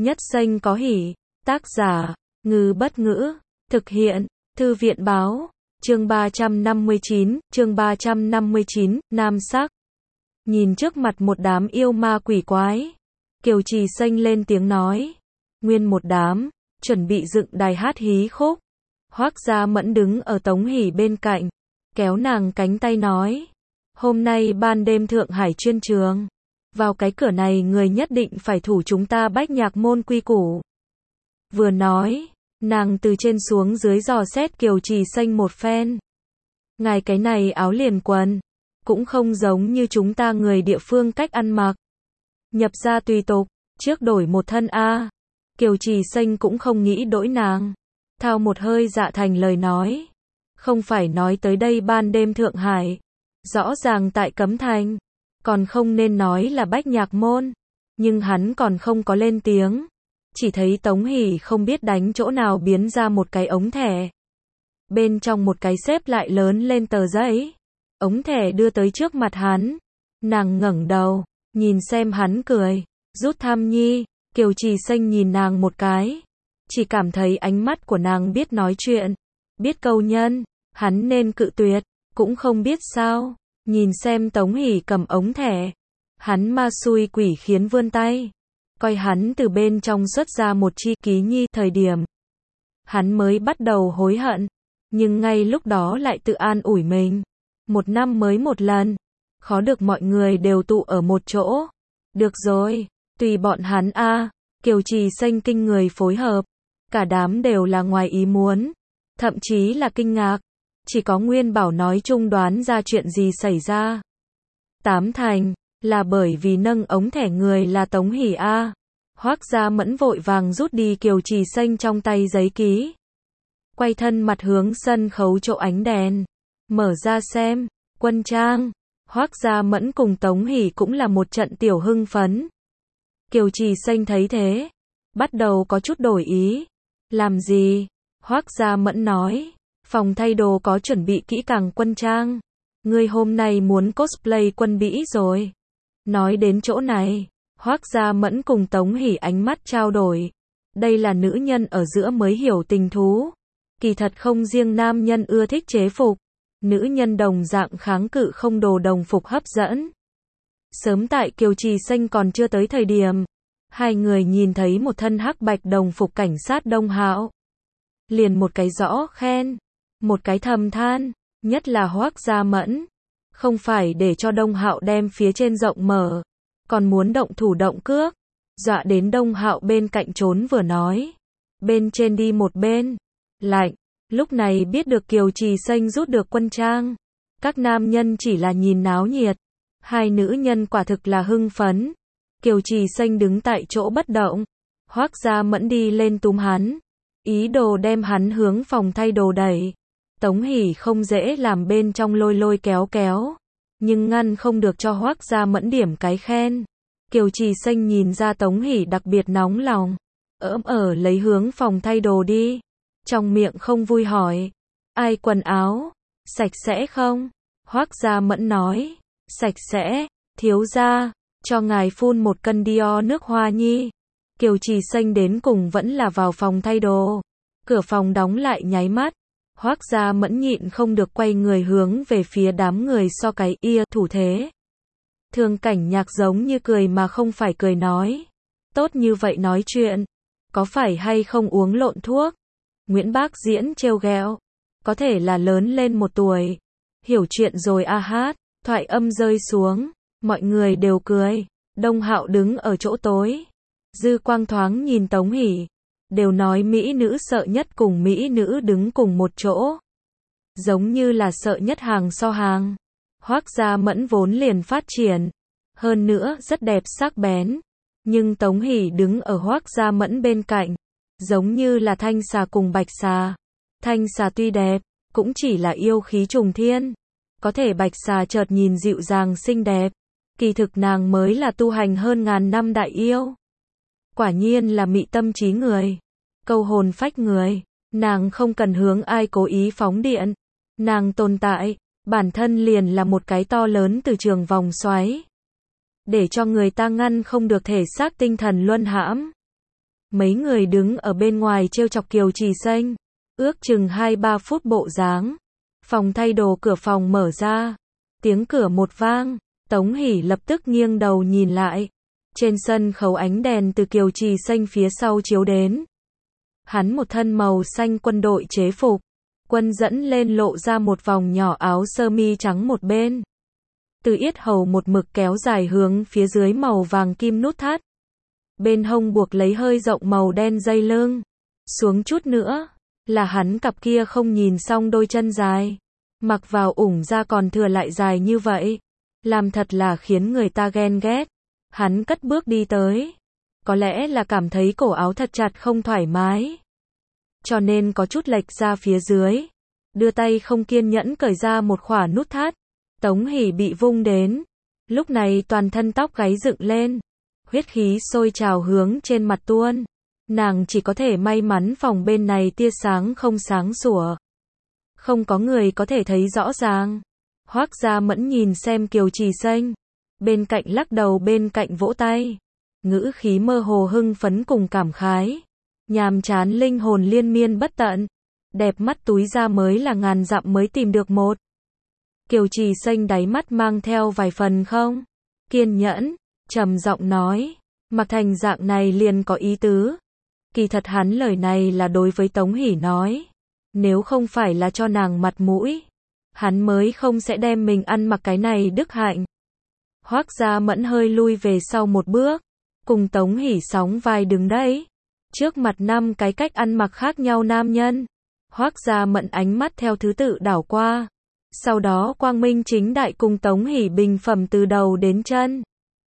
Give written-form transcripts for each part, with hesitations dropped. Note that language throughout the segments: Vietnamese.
Nhất xanh có hỉ. Tác giả, Ngư Bất Ngữ. Thực hiện, Thư viện Báo. Chương 359, Nam Sắc. Nhìn trước mặt một đám yêu ma quỷ quái, Kiều Trì Xanh lên tiếng nói. Nguyên một đám, chuẩn bị dựng đài hát hí khúc. Hoác Gia Mẫn đứng ở Tống Hỷ bên cạnh, kéo nàng cánh tay nói. Hôm nay ban đêm Thượng Hải chuyên trường. Vào cái cửa này người nhất định phải thủ chúng ta Bách Nhạc môn quy củ. Vừa nói, nàng từ trên xuống dưới dò xét Kiều Trì Xanh một phen. Ngài cái này áo liền quần, cũng không giống như chúng ta người địa phương cách ăn mặc. Nhập gia tùy tục, trước đổi một thân a. Kiều Trì Xanh cũng không nghĩ đổi nàng. Thao một hơi dạ thành lời nói. Không phải nói tới đây ban đêm Thượng Hải. Rõ ràng tại Cấm Thành. Còn không nên nói là Bách Nhạc môn. Nhưng hắn còn không có lên tiếng. Chỉ thấy Tống Hỷ không biết đánh chỗ nào biến ra một cái ống thẻ. Bên trong một cái xếp lại lớn lên tờ giấy. Ống thẻ đưa tới trước mặt hắn. Nàng ngẩng đầu, nhìn xem hắn cười. Rút thăm nhi. Kiều Trì Xanh nhìn nàng một cái. Chỉ cảm thấy ánh mắt của nàng biết nói chuyện. Biết câu nhân. Hắn nên cự tuyệt. Cũng không biết sao. Nhìn xem Tống Hỷ cầm ống thẻ. Hắn ma xui quỷ khiến vươn tay. Coi hắn từ bên trong xuất ra một chi ký nhi thời điểm. Hắn mới bắt đầu hối hận. Nhưng ngay lúc đó lại tự an ủi mình. Một năm mới một lần. Khó được mọi người đều tụ ở một chỗ. Được rồi, tùy bọn hắn a. Kiều Trì Xanh kinh người phối hợp. Cả đám đều là ngoài ý muốn. Thậm chí là kinh ngạc. Chỉ có Nguyên Bảo nói chung đoán ra chuyện gì xảy ra. Tám thành, là bởi vì nâng ống thẻ người là Tống Hỷ a. Hoác Gia Mẫn vội vàng rút đi Kiều Trì Xanh trong tay giấy ký. Quay thân mặt hướng sân khấu chỗ ánh đèn. Mở ra xem, quân trang. Hoác Gia Mẫn cùng Tống Hỷ cũng là một trận tiểu hưng phấn. Kiều Trì Xanh thấy thế. Bắt đầu có chút đổi ý. Làm gì? Hoác Gia Mẫn nói. Phòng thay đồ có chuẩn bị kỹ càng quân trang. Ngươi hôm nay muốn cosplay quân Bỉ rồi. Nói đến chỗ này, Hoác Gia Mẫn cùng Tống Hỷ ánh mắt trao đổi. Đây là nữ nhân ở giữa mới hiểu tình thú. Kỳ thật không riêng nam nhân ưa thích chế phục. Nữ nhân đồng dạng kháng cự không đồ đồng phục hấp dẫn. Sớm tại Kiều Trì Xanh còn chưa tới thời điểm. Hai người nhìn thấy một thân hắc bạch đồng phục cảnh sát Đông Hạo. Liền một cái rõ khen. Một cái thầm than. Nhất là Hoác Gia Mẫn. Không phải để cho Đông Hạo đem phía trên rộng mở. Còn muốn động thủ động cước. Dọa đến Đông Hạo bên cạnh trốn vừa nói. Bên trên đi một bên. Lạnh. Lúc này biết được Kiều Trì Xanh rút được quân trang. Các nam nhân chỉ là nhìn náo nhiệt. Hai nữ nhân quả thực là hưng phấn. Kiều Trì Xanh đứng tại chỗ bất động. Hoác Gia Mẫn đi lên túm hắn. Ý đồ đem hắn hướng phòng thay đồ đẩy. Tống Hỷ không dễ làm bên trong lôi lôi kéo kéo. Nhưng ngăn không được cho Hoác Gia Mẫn điểm cái khen. Kiều Trì Xanh nhìn ra Tống Hỷ đặc biệt nóng lòng. Lấy hướng phòng thay đồ đi. Trong miệng không vui hỏi. Ai quần áo? Sạch sẽ không? Hoác Gia Mẫn nói. Sạch sẽ, thiếu gia. Cho ngài phun một cân Dior nước hoa nhi. Kiều Trì Xanh đến cùng vẫn là vào phòng thay đồ. Cửa phòng đóng lại nháy mắt. Hoác Gia Mẫn nhịn không được quay người hướng về phía đám người so cái thủ thế. Thường Cảnh Nhạc giống như cười mà không phải cười nói. Tốt như vậy nói chuyện. Có phải hay không uống lộn thuốc? Nguyễn Bác Diễn trêu ghẹo. Có thể là lớn lên một tuổi. Hiểu chuyện rồi a hát. Thoại âm rơi xuống. Mọi người đều cười. Đông Hạo đứng ở chỗ tối. Dư quang thoáng nhìn Tống Hỷ. Đều nói mỹ nữ sợ nhất cùng mỹ nữ đứng cùng một chỗ. Giống như là sợ nhất hàng so hàng. Hoác Gia Mẫn vốn liền phát triển. Hơn nữa rất đẹp sắc bén. Nhưng Tống Hỷ đứng ở Hoác Gia Mẫn bên cạnh. Giống như là thanh xà cùng bạch xà. Thanh xà tuy đẹp, cũng chỉ là yêu khí trùng thiên. Có thể bạch xà chợt nhìn dịu dàng xinh đẹp. Kỳ thực nàng mới là tu hành hơn ngàn năm đại yêu. Quả nhiên là mị tâm trí người. Câu hồn phách người. Nàng không cần hướng ai cố ý phóng điện. Nàng tồn tại. Bản thân liền là một cái to lớn từ trường vòng xoáy. Để cho người ta ngăn không được thể xác tinh thần luân hãm. Mấy người đứng ở bên ngoài trêu chọc Kiều Trì Xanh, ước chừng 2-3 phút bộ dáng. Phòng thay đồ cửa phòng mở ra, tiếng cửa một vang, Tống Hỷ lập tức nghiêng đầu nhìn lại. Trên sân khấu ánh đèn từ Kiều Trì Xanh phía sau chiếu đến. Hắn một thân màu xanh quân đội chế phục, quân dẫn lên lộ ra một vòng nhỏ áo sơ mi trắng một bên. Từ yết hầu một mực kéo dài hướng phía dưới màu vàng kim nút thắt. Bên hông buộc lấy hơi rộng màu đen dây lưng. Xuống chút nữa, là hắn cặp kia không nhìn xong đôi chân dài. Mặc vào ủng ra còn thừa lại dài như vậy. Làm thật là khiến người ta ghen ghét. Hắn cất bước đi tới. Có lẽ là cảm thấy cổ áo thật chặt không thoải mái. Cho nên có chút lệch ra phía dưới. Đưa tay không kiên nhẫn cởi ra một khỏa nút thắt. Tống Hỷ bị vung đến. Lúc này toàn thân tóc gáy dựng lên. Huyết khí sôi trào hướng trên mặt tuôn. Nàng chỉ có thể may mắn phòng bên này tia sáng không sáng sủa. Không có người có thể thấy rõ ràng. Hoác Gia Mẫn nhìn xem Kiều Trì Xanh. Bên cạnh lắc đầu bên cạnh vỗ tay. Ngữ khí mơ hồ hưng phấn cùng cảm khái. Nhàm chán linh hồn liên miên bất tận. Đẹp mắt túi ra mới là ngàn dặm mới tìm được một. Kiều Trì Xanh đáy mắt mang theo vài phần không kiên nhẫn, trầm giọng nói, mặc thành dạng này liền có ý tứ. Kỳ thật hắn lời này là đối với Tống Hỷ nói, nếu không phải là cho nàng mặt mũi, hắn mới không sẽ đem mình ăn mặc cái này đức hạnh. Hoác Gia Mẫn hơi lui về sau một bước, cùng Tống Hỷ sóng vai đứng đấy, trước mặt 5 cái cách ăn mặc khác nhau nam nhân. Hoác Gia Mẫn ánh mắt theo thứ tự đảo qua. Sau đó quang minh chính đại cùng Tống Hỷ bình phẩm từ đầu đến chân.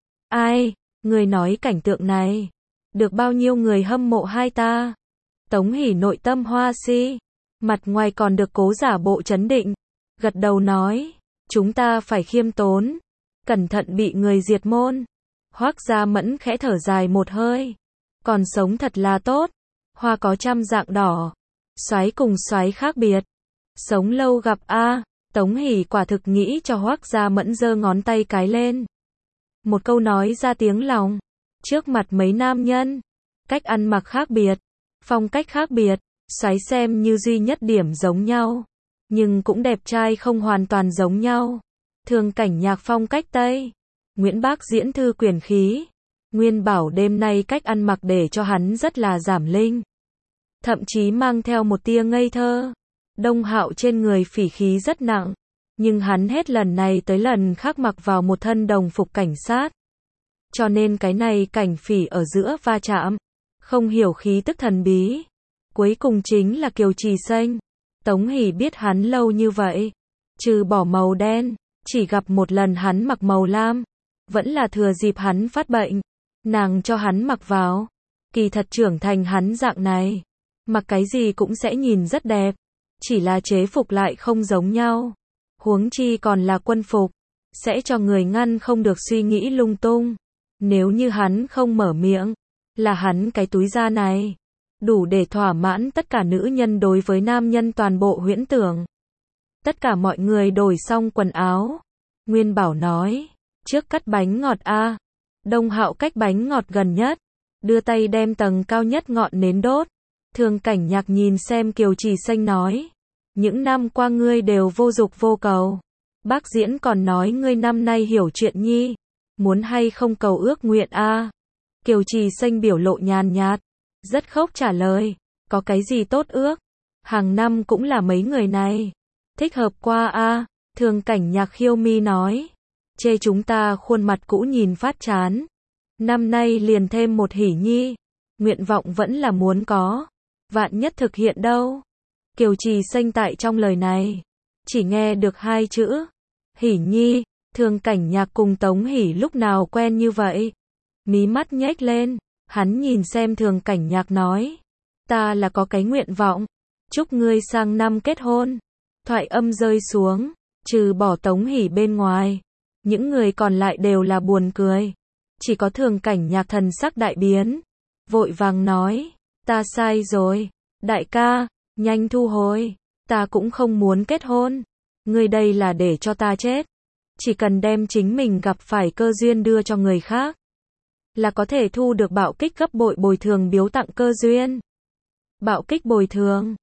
Ai, người nói cảnh tượng này, được bao nhiêu người hâm mộ hai ta. Tống Hỷ nội tâm hoa si, mặt ngoài còn được cố giả bộ trấn định, gật đầu nói, chúng ta phải khiêm tốn, cẩn thận bị người diệt môn. Hoác Gia Mẫn khẽ thở dài một hơi, còn sống thật là tốt, hoa có trăm dạng đỏ, soái cùng soái khác biệt, sống lâu gặp a. Tống Hỷ quả thực nghĩ cho Hoác Gia Mẫn giơ ngón tay cái lên. Một câu nói ra tiếng lòng. Trước mặt mấy nam nhân. Cách ăn mặc khác biệt. Phong cách khác biệt. Xoáy xem như duy nhất điểm giống nhau. Nhưng cũng đẹp trai không hoàn toàn giống nhau. Thường Cảnh Nhạc phong cách Tây. Nguyễn Bác diễn thư quyển khí. Nguyên Bảo đêm nay cách ăn mặc để cho hắn rất là giảm linh. Thậm chí mang theo một tia ngây thơ. Đông Hạo trên người phỉ khí rất nặng, nhưng hắn hết lần này tới lần khác mặc vào một thân đồng phục cảnh sát. Cho nên cái này cảnh phỉ ở giữa va chạm, không hiểu khí tức thần bí. Cuối cùng chính là Kiều Trì Xanh. Tống Hỷ biết hắn lâu như vậy, trừ bỏ màu đen, chỉ gặp một lần hắn mặc màu lam, vẫn là thừa dịp hắn phát bệnh, nàng cho hắn mặc vào. Kỳ thật trưởng thành hắn dạng này, mặc cái gì cũng sẽ nhìn rất đẹp. Chỉ là chế phục lại không giống nhau. Huống chi còn là quân phục. Sẽ cho người ngăn không được suy nghĩ lung tung. Nếu như hắn không mở miệng. Là hắn cái túi da này. Đủ để thỏa mãn tất cả nữ nhân đối với nam nhân toàn bộ huyễn tưởng. Tất cả mọi người đổi xong quần áo. Nguyên Bảo nói. Trước cắt bánh ngọt a. Đông Hạo cách bánh ngọt gần nhất. Đưa tay đem tầng cao nhất ngọn nến đốt. Thường Cảnh Nhạc nhìn xem Kiều Trì Xanh nói. Những năm qua ngươi đều vô dục vô cầu. Bác diễn còn nói ngươi năm nay hiểu chuyện nhi. Muốn hay không cầu ước nguyện a. Kiều Trì Xanh biểu lộ nhàn nhạt. Rất khóc trả lời. Có cái gì tốt ước. Hàng năm cũng là mấy người này. Thích hợp qua a. Thường Cảnh Nhạc khiêu mi nói. Chê chúng ta khuôn mặt cũ nhìn phát chán. Năm nay liền thêm một hỷ nhi. Nguyện vọng vẫn là muốn có. Vạn nhất thực hiện đâu. Kiều Trì Xanh tại trong lời này. Chỉ nghe được 2 chữ. Hỷ nhi. Thường Cảnh Nhạc cùng Tống Hỷ lúc nào quen như vậy. Mí mắt nhếch lên. Hắn nhìn xem Thường Cảnh Nhạc nói. Ta là có cái nguyện vọng. Chúc ngươi sang năm kết hôn. Thoại âm rơi xuống. Trừ bỏ Tống Hỷ bên ngoài. Những người còn lại đều là buồn cười. Chỉ có Thường Cảnh Nhạc thần sắc đại biến. Vội vàng nói. Ta sai rồi. Đại ca, nhanh thu hồi. Ta cũng không muốn kết hôn. Ngươi đây là để cho ta chết. Chỉ cần đem chính mình gặp phải cơ duyên đưa cho người khác. là có thể thu được bạo kích gấp bội bồi thường biếu tặng cơ duyên. Bạo kích bồi thường